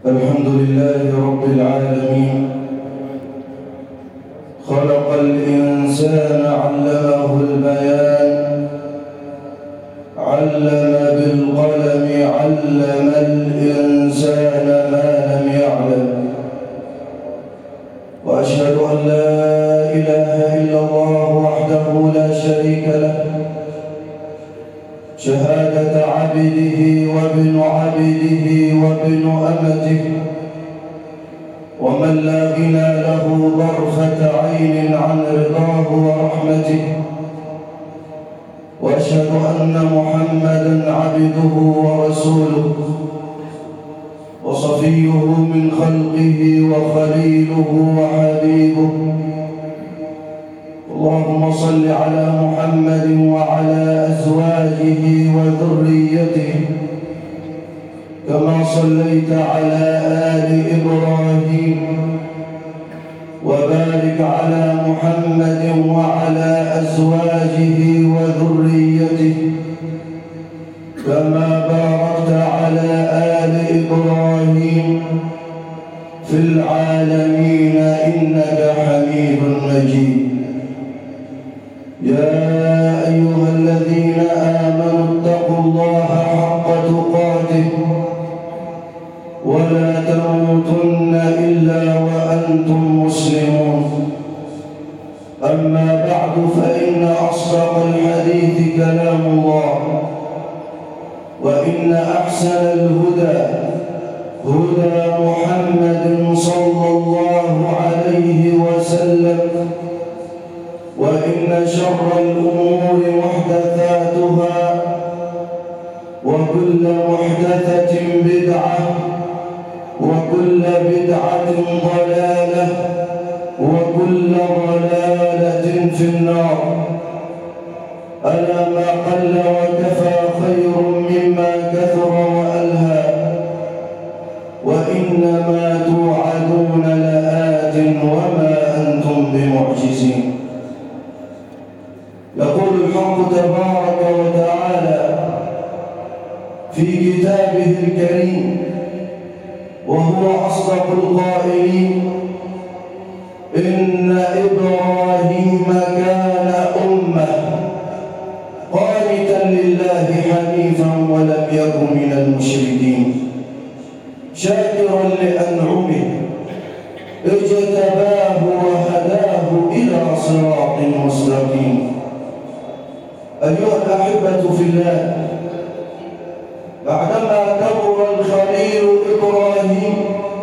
الحمد لله رب العالمين. خلق الإنسان علمه البيان، علم بالقلم علم الإنسان ما لم يعلم. وأشهد أن لا إله إلا الله وحده لا شريك له، شهادة عبده وابن عبده وابن أمته، ومن لا غنى له طرفة عين عن رضاه ورحمته. وأشهد أن محمدًا عبده ورسوله وصفيه من خلقه وخليله وحبيبه. اللهم صل على محمد وعلى أزواجه وذريته كما صليت على آل إبراهيم، وبارك على محمد وعلى أزواجه وذريته كما باركت على آل إبراهيم في العالمين إنك حميد مجيد. يا أيها الذين آمنوا اتقوا الله حق تقاته ولا تموتن إلا وأنتم مسلمون. أما بعد، فإن أصدق الحديث كلام الله، وإن أحسن الهدى هدى محمد صلى الله عليه وسلم، وإن شر الأمور محدثاتها، وكل محدثة بدعة، وكل بدعة ضلالة، وكل ضلالة في النار. ألا ما قل وكفى خير مما كثر وألهى، وإنما توعدون لآت وما أنتم بمعجزين. يقول الحق تبارك وتعالى في كتابه الكريم وهو أصدق القائلين: إن إبراهيم كان أمة قانتا لله حنيفا ولم يكن من المشركين، شاكرا لأنعمه اجتباه وهداه إلى صراط مستقيم. أيها الأحبة في الله، بعدما كبر الخليل إبراهيم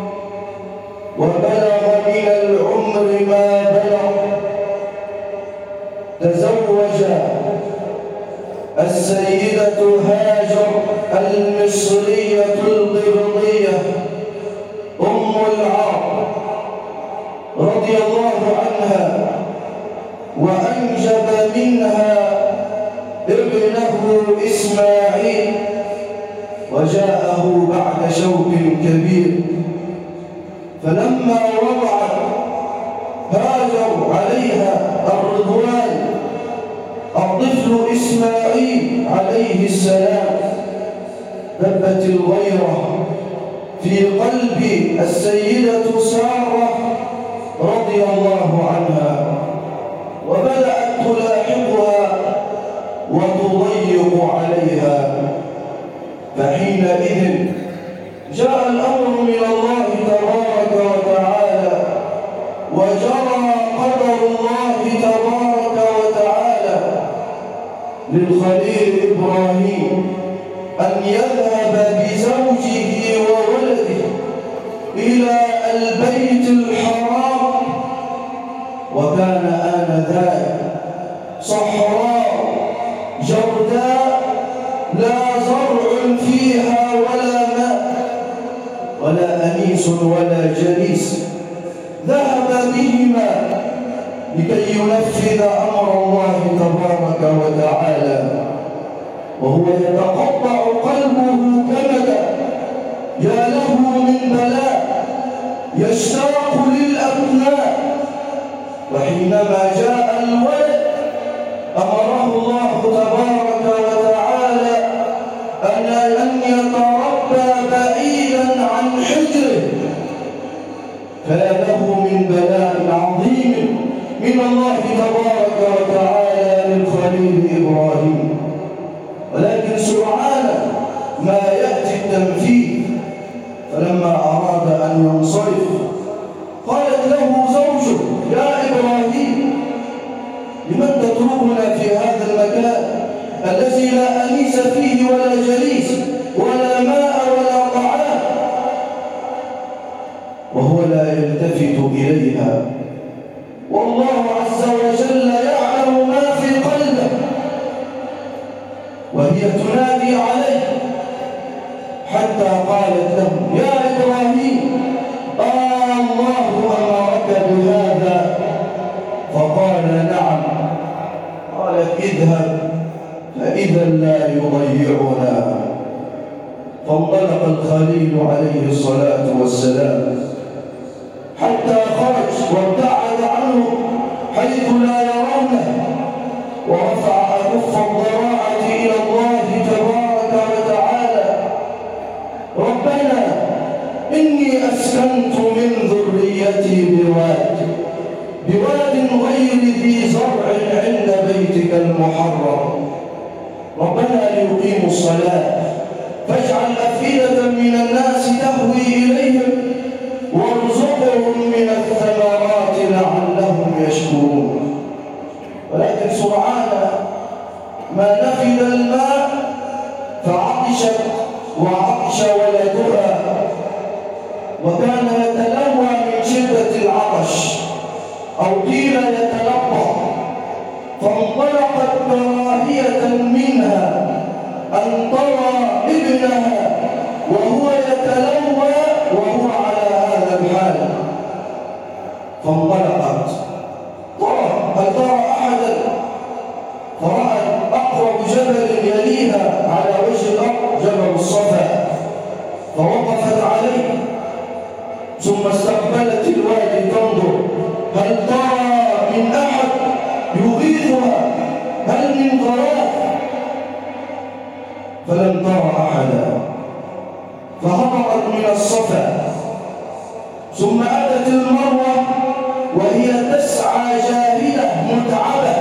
وبلغ من العمر ما بلغ، تزوج السيدة هاجر المصرية القبطية أم العرب رضي الله عنها، وأنجب منها ابنه إسماعيل، وجاءه بعد شوق كبير. فلما وضعت هاجر عليها الرضوان الطفل إسماعيل عليه السلام، دبت الغيرة في قلب السيدة سارة رضي الله عنها، وبدأت تلاحقها وتضيق عليها. فحينئذ جاء الأمر من الله تبارك وتعالى، وجرى قدر الله تبارك وتعالى للخليل إبراهيم أن يذهب بزوجه وولده إلى البيت الحرام، وكان آنذاك صحراء جرداء لا زرع فيها ولا ماء ولا أنيس ولا جليس. ذهب بهما لكي ينفذ أمر الله تبارك وتعالى، وهو يتقطع قلبه كمدا، يا له من بلاء، يشتاق للأبناء. وحينما جاء الولد أمره الله تبارك وتعالى أن يتربى بعيدا عن حجره، فلا له من بلاء عظيم من الله تبارك وتعالى للخليل إبراهيم. ولكن سرعان ما يأتي التنفيذ، فلما أراد أن ينصرف قالت له زوجه: يا إبراهيم، لمن تتركنا في هذا المكان الذي لا أنيس فيه ولا جليس ولا ماء ولا طعام؟ وهو لا يلتفت إليها، والله عز وجل يعلم ما في قلبه، وهي تنادي عليه حتى قالت له: يا إبراهيم، الله أمرك بهذا؟ فقال: نعم. قالت: اذهب فإذا لا يضيعنا. فانطلق الخليل عليه الصلاة والسلام حتى خرج وابتعد عنه حيث لا يرونه، ورفع أكف الضراعة إلى الله تبارك وتعالى: ربنا إني أسكنت من ذريتي بواد غير ذي زرع عند بيتك المحرم، ربنا ليقيموا الصلاة فاجعل أفئدة من الناس تهوي إليهم وارزقهم من الثمرات لعلهم يشكرون. ولكن سرعان ما نفد الماء فعطشت وعطش ولدها، وكان يتلوى من شدة العطش أو قيل يتلقى، فانطلقت كراهية منها أن ترى ابنها وهو يتلوى وهو على هذا الحال، فانطلقت هل ترى أحدا؟ فرأت أقرب جبل يليها على وجه الأرض جبل الصفا، فوقفت عليه ثم استقبلت الوادي تنظر هل ترى من أحد يغيثها، هل من غراف؟ فلم ترى أحدا، فهبطت من الصفا ثم أتت المروة وهي تسعى جاهدة متعبة،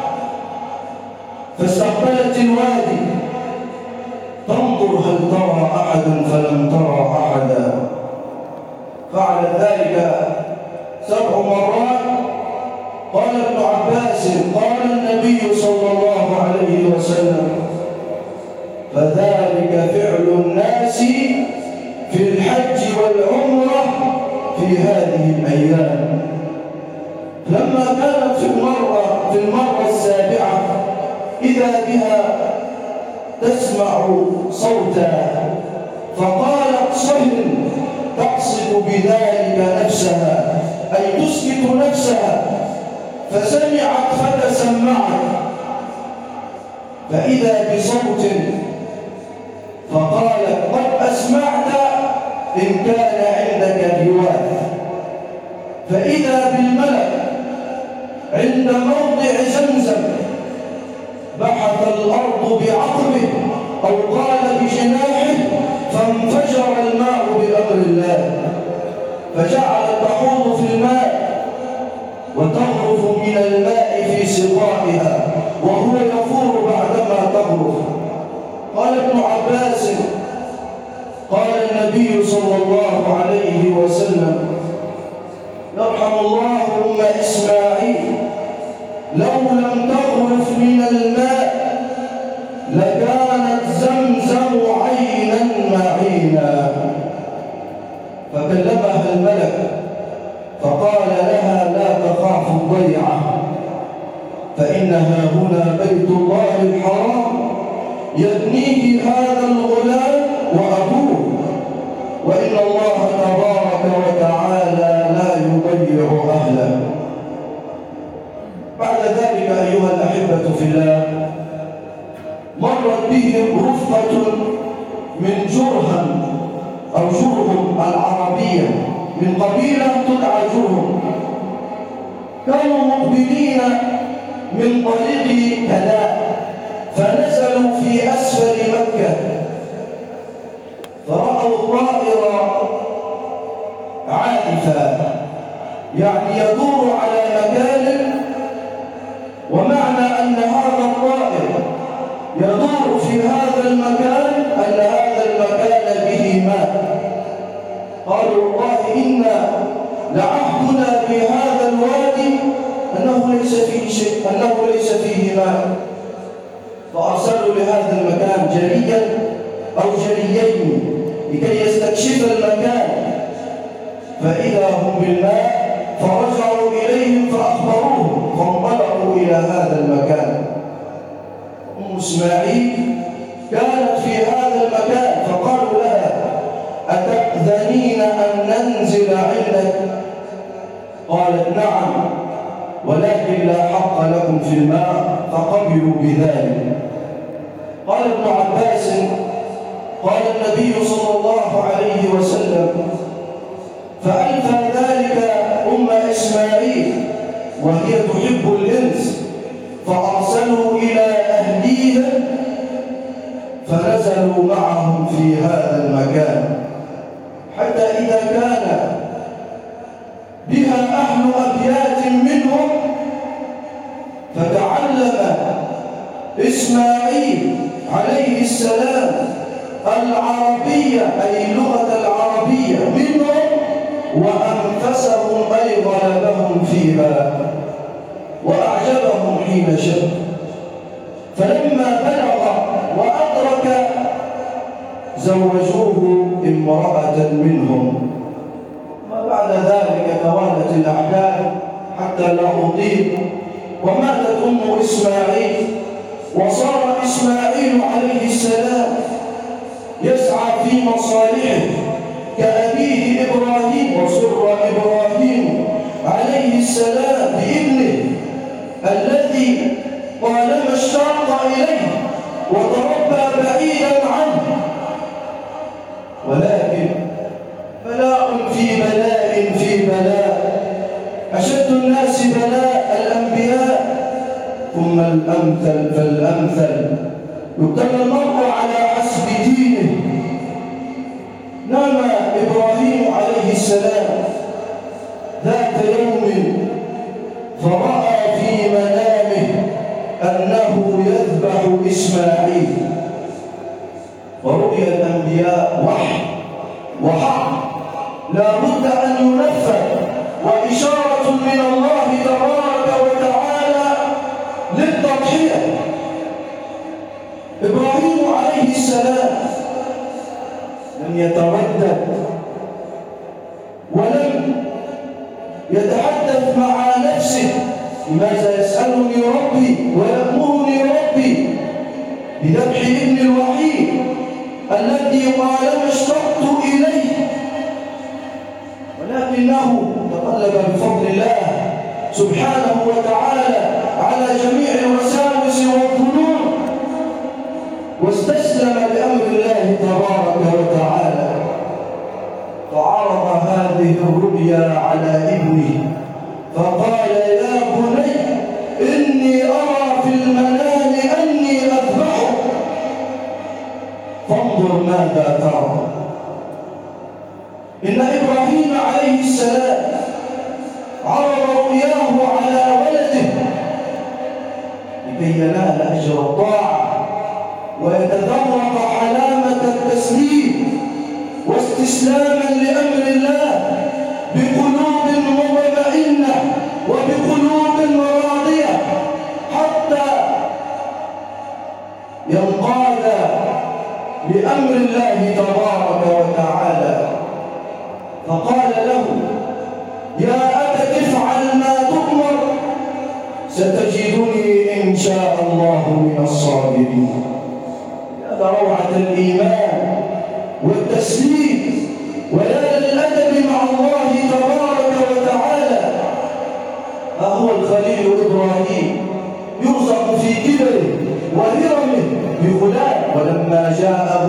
فاستقبلت الوادي تنظر هل ترى أحدا، فلم ترى أحدا. فعلت ذلك 7 مرات. قال ابن عباس: قال النبي صلى الله عليه وسلم: فذلك فعل الناس في الحج والعمرة في هذه الأيام. لما كانت في المرة السابعة إذا بها تسمع صوتا، فقالت: صهر، تقصد بذلك نفسها، أي تسكت نفسها، فسمعت فتسمعت، فإذا بصوت، فقالت: قد أسمعت إن كان عندك رواية. فإذا بالملك عند موضع زمزم، بحث الأرض بعقبه أو قال بجناحه، فانفجر الماء بأمر الله، فجعلت تحوض في الماء وتغرف من الماء في سقائها وهو يفور بعدما تغرف. قال ابن عباس: قال النبي صلى الله عليه وسلم: يرحم الله أم إسماعيل، لو لم تغرف من الماء لكانت زمزم عينا معينا. فكلمها الملك فقال لها: لا تخاف الضيعة، فإنها هنا بيت الله الحرام، يبنيه هذا الغلام وأبوه، وإن الله تبارك وتعالى لا يضيع أهله. بعد ذلك أيها الأحبة في الله، مرت بهم رفقة من جرهم أو جرهم العربية، من قبيلة تدعى جرهم، كانوا مقبلين من طريق كلاء، فنزلوا في أسفل مكة، فرأوا طائر عاكفا، يعني يدور على مكان، ومعنى أن هذا الطائر يدور في هذا المكان أن هذا المكان به ماء. قالوا والله إنا لعهدنا بهذا الوادي أنه ليس فيه شيء، أنه ليس فيه ماء. فأرسلوا لهذا المكان جريا أو جريين لكي يستكشف المكان، فإذا هم بالماء فرجعوا إليهم فأخبروهم، فانطلقوا إلى هذا المكان. أم إسماعيل كانت في هذا المكان، فقالوا لها أتأذنين أن ننزل عندك؟ قالت نعم، ولكن لا حق لكم في الماء، فقبلوا بذلك. قال ابن عباس قال النبي صلى الله عليه وسلم فألفى ذلك أم إسماعيل وهي تحب الإنس، فأرسلوا إلى أهليها فنزلوا معهم في هذا المكان، حتى إذا كان بها أهل أبيات منهم فتعلم إسماعيل عليه السلام العربية، أي اللغة العربية منهم، وأنفسهم أي غلبهم فيها وأعجبهم حين شب. فلما بلغ وأدرك زوجوه امرأة منهم. وبعد ذلك توالت الأحداث حتى لا أطيل، وماتت أم إسماعيل، وصار إسماعيل عليه السلام يسعى في مصالحه كأبيه إبراهيم، وسر إبراهيم عليه السلام بابنه الذي طالما اشتاق إليه وتربى بعيدا عنه، ولكن بلاء في بلاء في بلاء، أشد الناس بلاء الأنبياء ثم الأمثل فالأمثل، يبتلى المرء على حسب دينه. نام إبراهيم عليه السلام ذات يوم فرأى في منامه أنه يذبح إسماعيل، ورؤيا الأنبياء وحي وحق لا بد أن ينفذ، وإشارة من الله تبارك وتعالى للتضحية. إبراهيم عليه السلام لم يتردد ولم يتحدث مع نفسه لماذا يسألني ربي ويأمرني ربي بذبح ابن الوحيد الذي طالما اشتقت إليه، ولكنه تقلب بفضل الله سبحانه وتعالى على جميع الوساوس والظنون، واستسلم لأمر الله تبارك وتعالى، فعرض هذه الرؤيا على ابنه فقال يا بني إني أرى في المنام أني أذبحك فانظر ماذا ترى. إن إبراهيم عليه السلام عرض رؤياه على ولده لكي ينال أجر الطاعة ويتذوق حلاوة التسليم واستسلاما لأمر الله بقلوب مطمئنة وبقلوب راضية حتى ينقاد لأمر الله تبارك وتعالى. فقال له يا أبت افعل ما تؤمر ستجدني إن شاء الله من الصابرين. هذا روعة الإيمان والتسليم ويا للأدب مع الله تبارك وتعالى. ها هو الخليل إبراهيم يرزق في كبره وهرمه بغلام، ولما جاء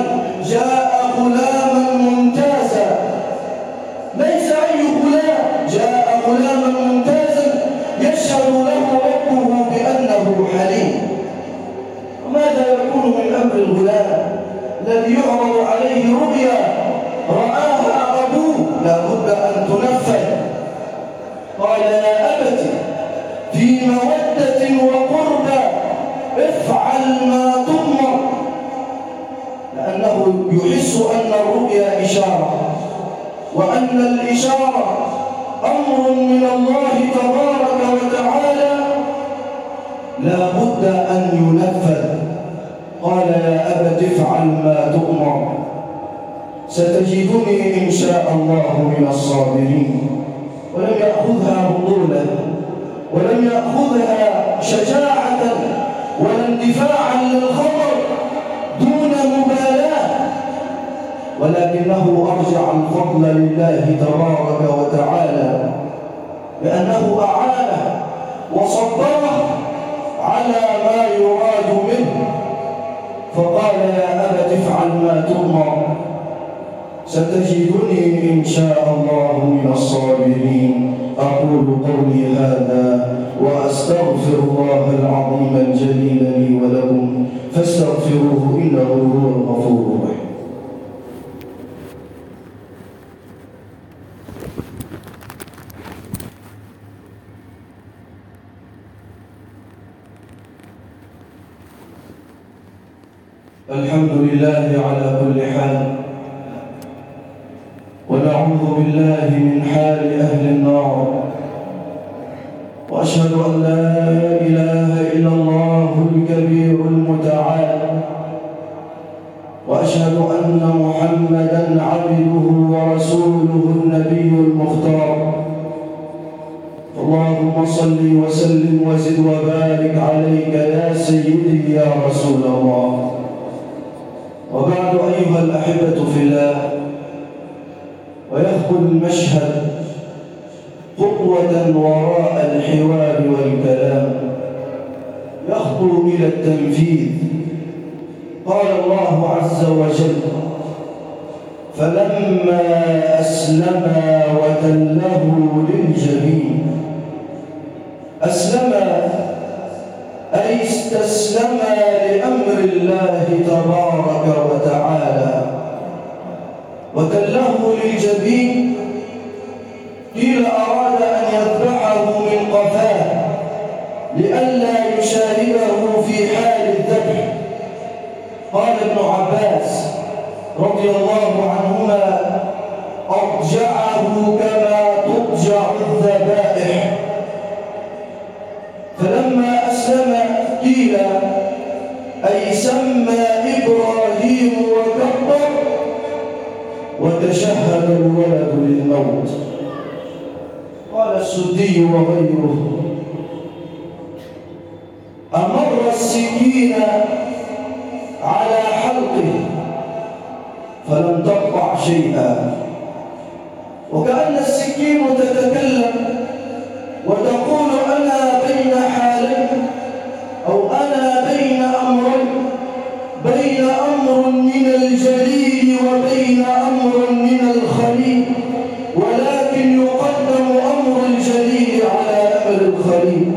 غلاما ممتازا، ليس أي غلام، جاء غلاما ممتازا يشهد له ربه بأنه حليم. وماذا يكون من أمر الغلام الذي يعرض عليه رؤيا قال يا أبت في مودة وقربى افعل ما تؤمر، لأنه يحس أن الرؤيا إشارة، وأن الإشارة أمر من الله تبارك وتعالى لا بد أن ينفذ. قال يا أبت افعل ما تؤمر ستجدني إن شاء الله من الصابرين. ولم يأخذها بطولة، ولم يأخذها شجاعة ولا اندفاعا للخطر دون مبالاة، ولكنه أرجع الفضل لله تبارك وتعالى بأنه أعانه وصبره على ما يراد منه. فقال يا أبت افعل ما تؤمر ستجدني إن شاء الله من الصابرين. أقول قولي هذا وأستغفر الله العظيم الجليل لي ولكم فاستغفروه إنه هو الغفور الرحيم. الحمد لله على كل حال، ونعوذ بالله من حال أهل النار، وأشهد أن لا إله إلا الله الكبير المتعال، وأشهد أن محمدًا عبده ورسوله النبي المختار. اللهم صل وسلم وزد وبارك عليك يا سيدي يا رسول الله. وبعد أيها الأحبة في الله، ويخطو المشهد خطوة وراء الحوار والكلام، يخطو إلى التنفيذ. قال الله عز وجل: فلما أسلما وتله للجبين. أسلم أي استسلم لأمر الله تبارك وتعالى. وتله للجبين قيل أراد أن يذبحه من قفاه لئلا يشاهده في حال الذبح. قال ابن عباس رضي الله عنهما: أضجعه كما تضجع الذبائح. فلما أسلم قيل أي سمى إبراهيم وكبر وتشهد الولد للموت. قال السدي وغيره: أمر السكين على حلقه فلم تقطع شيئا. وكأن السكين تتكلم وتقول: أنا بين حالين، أو أنا بين أمرين، بين أمر من الجليل وبين أمر من الخليل، ولكن يقدم أمر الجليل على أمر الخليل.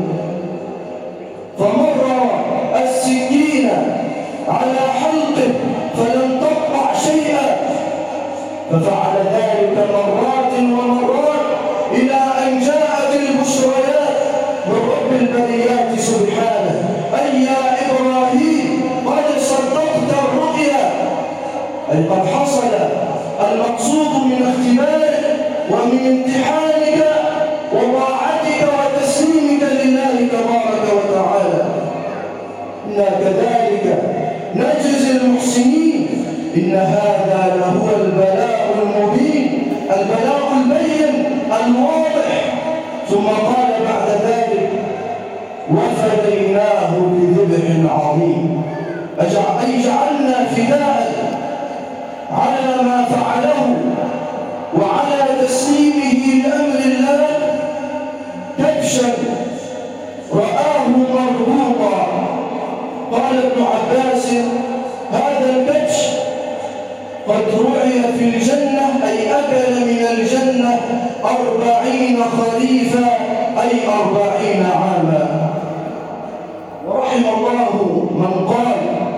فمر السكين على حلقه فلم تقطع شيئا، ففعل ذلك مرات ومرات إلى أن جاءت البشريات من رب البريات سبحانه: أي يا إبراهيم قد صدقت الرؤيا، أي قد حصل المقصود من اختبارك ومن امتحانك وطاعتك وتسليمك لله تبارك وتعالى. إنا كذلك نجزي المحسنين، إن هذا لهو البلاء المبين، البلاء البين الواضح. ثم قال بعد ذلك: وفديناه بذبح عظيم، أي جعلنا فداء على ما فعله وعلى تسليمه لأمر الله كبشا رآه مربوطا. قال ابن عباس: هذا الكبش قد رعي في الجنة، أي أكل من الجنة 40 خريفا، أي 40 عاما. ورحم الله من قال: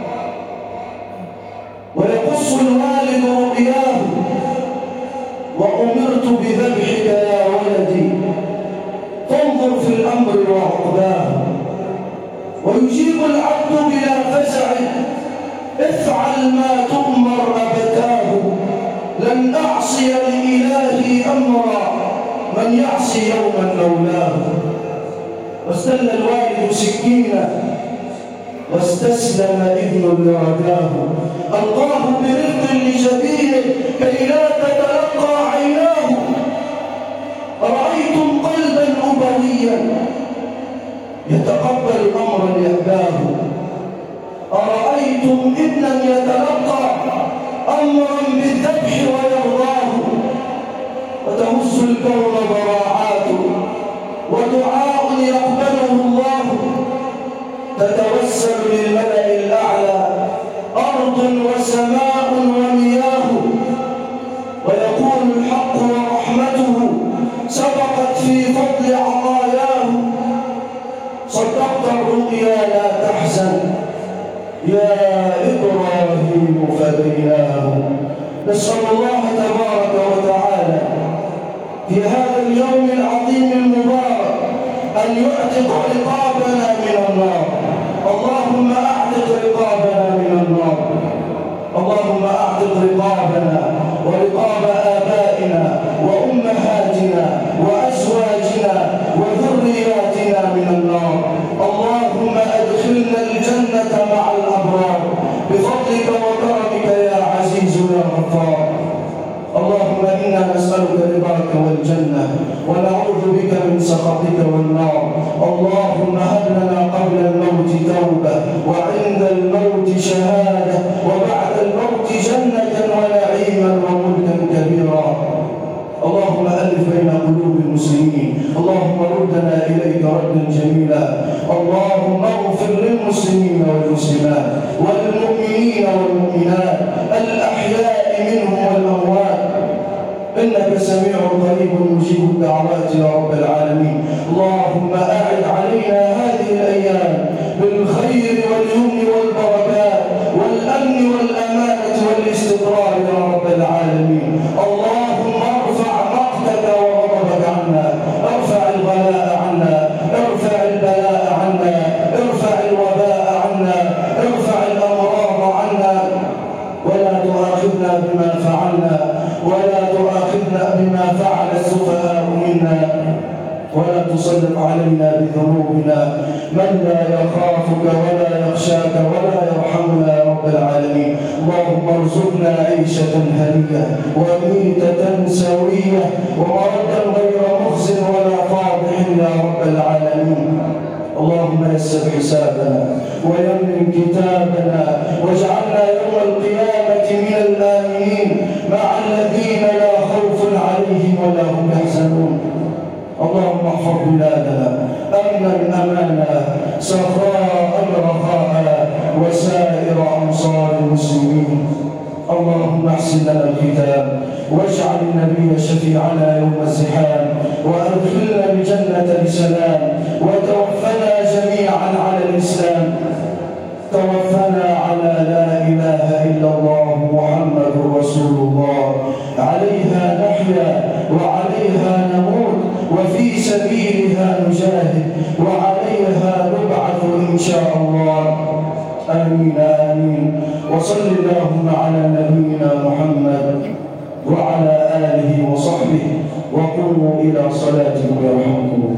ويقص الوالد رؤياه وأمرت بذبحك يا ولدي. فانظر في الأمر وعقباه. ويجيب العبد بلا فزع افعل ما تؤمر أبتاه. لن أعصي لإلهي أمرا من يعصي يوما مولاه. واستل الوالد سكينا واستسلم ابن لرجاه. ألقاه برفق لجبينه كي لا تتلقى عيناه. أرأيتم قلبا أبويا يتقبل أمرا يهداه. أرأيتم ابنا يتلقى أمرا بالذبح ويرضاه. وتمس الكون براعات ودعاء يقبله الله. تتوسل للملأ الأعلى أرض وسماء ومياه. ويقول الحق ورحمته سبقت في فضل عطاياه. صدقت الرؤيا لا تحزن يا إبراهيم فديناه. نسأل الله تبارك وتعالى في هذا اليوم العظيم المبارك أن يعتق رقابنا من النار. اللهم أعتق رقابنا من النار. اللهم أعتق رقابنا ورقاب آبائنا وأمهاتنا وأزواجنا وذرياتنا من النار. اللهم أدخلنا الجنة مع الأبرار بفضلك وكرمك يا عزيز يا غفار. اللهم إنا نسألك رضاك والجنة ونعوذ بك من سخطك والنار. اللهم هب لنا قبل الموت توبة وعند الموت شهادة وبعد الموت جنة ونعيما وملكا كبيرا. اللهم ألف بين قلوب المسلمين. اللهم ردنا إليك ردا جميلا. اللهم اغفر للمسلمين والمسلمات والمؤمنين والمؤمنات الأحياء منهم والأموات إنك سميع قريب مجيب الدعوات يا رب العالمين. اللهم أعد علينا هذه الأيام بالخير واليمن والبركات والأمن والأمانة والاستقرار يا رب العالمين. اللهم ارفع مقتك وغضبك عنا. ارفع الغلاء عنا. ارفع البلاء عنا. ارفع الوباء عنا. ارفع الأمراض عنا. ولا تؤاخذنا بما فعلنا ولا تؤاخذنا بما فعل السفهاء منا. ولا تسلط علينا بذنوبنا من لا يخافك ولا يخشاك ولا يرحمنا يا رب العالمين. اللهم ارزقنا عيشة هنية وميتة سوية ومردا غير مخزٍ ولا فاضح يا رب العالمين. اللهم يسر حسابنا ويمن كتابنا واجعلنا يوم القيامة من الآمنين مع الذين لا خوف عليهم ولا هم يحزنون. اللهم احفظ بلادنا أمنا أمانا سخاء رخاء وسائر أمصار المسلمين. اللهم احسن لنا الختام واجعل النبي شفيعنا يوم الزحام وأدخلنا الجنة بسلام وتوفنا جميعا على الإسلام. توفنا على لا إله إلا الله محمد رسول الله. عليها نحيا وعليها نموت وفي سبيلها نجاهد وعليها نبعث إن شاء الله. آمين آمين. وصل اللهم على نبينا محمد وعلى آله وصحبه وقوموا إلى صلاتكم يرحمكم الله.